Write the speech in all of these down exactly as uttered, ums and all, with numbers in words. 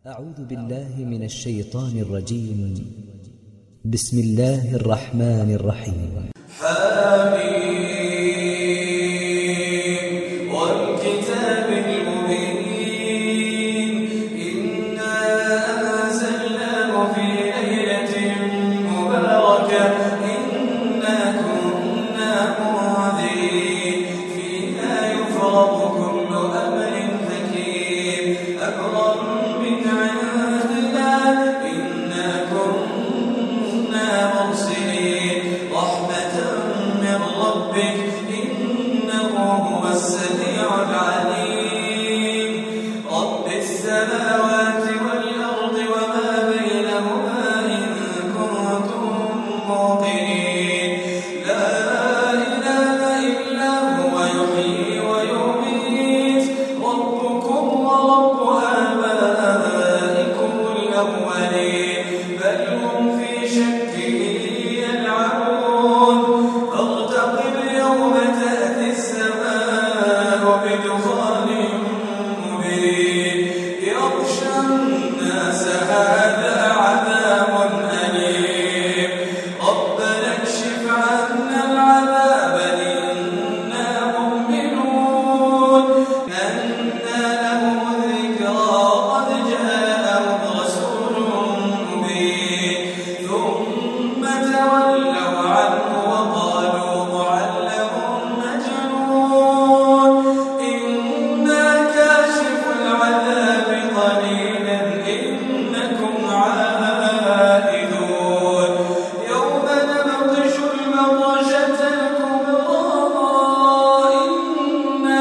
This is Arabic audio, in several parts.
أعوذ بالله من الشيطان الرجيم. بسم الله الرحمن الرحيم. حميم والكتاب المبين إنا أنزلناه في ليلة مباركة إنا كنا منذرين فيها يفرق كل أمر حكيم أمرا من عندنا إنا كنا مرسلين رحمة من ربك إنه هو السميع العليم رب السماوات والأرض وما بينهما إن كنتم موقنين لا إله إلا هو يحيي ويميت ربكم ورب آبائكم الأولين بل هم في شك يلعبون فارتقب يوم تأتي السماء بدخان مبين يغشى الناس هذا عذاب أليم ربنا اكشف عنا العذاب إنا مؤمنون أنى لهم الذكرى قد جاءهم رسول مبين ثم تولوا عنه وقالوا معلم مجنون إنا كاشف العذاب قليلا إنكم عائدون يوم نبطش البطشة الكبرى إنا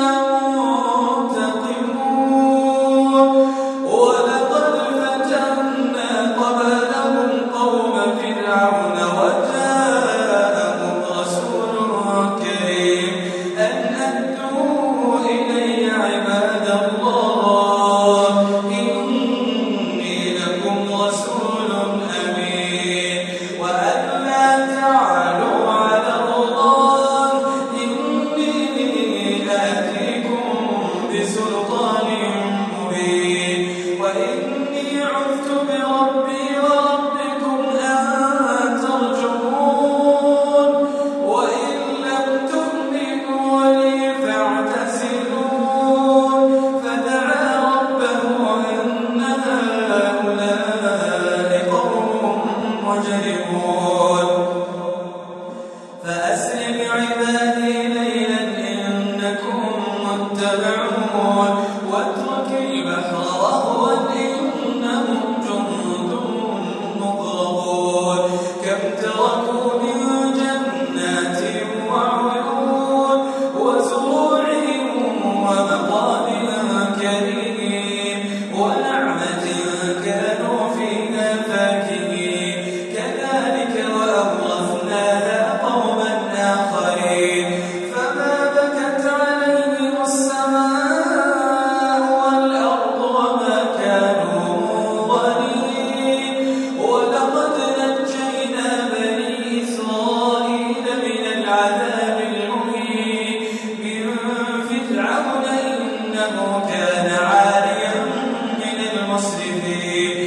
منتقمون ولقد فتنا قبلهم قوم فرعون وجاءهم رسول كريم أن أدوا إلي عباد الله إني لكم رسول أمين وأن لا تعلوا على الله إني آتيكم بسلطان مبين وإني عذت بربي وربكم أن ترجمون وإن لم تؤمنوا لي فاعتزلون فدعا ربه أن هؤلاء قوم مجرمون فأسر بعبادي ليلا إنكم متبعون واترك البحر رهوا إنهم جند مغرقون كم تركوا من جنات وعيون وزروع ومقام كريم ونعمة كانوا فيها فاكهين كذلك وأورثناها قوما آخرين فما بكت عليهم السماء والأرض وما كانوا منظرين ولقد نجينا بني إسرائيل من العذاب المهين من فرعون إنه كان عاليا من المسرفين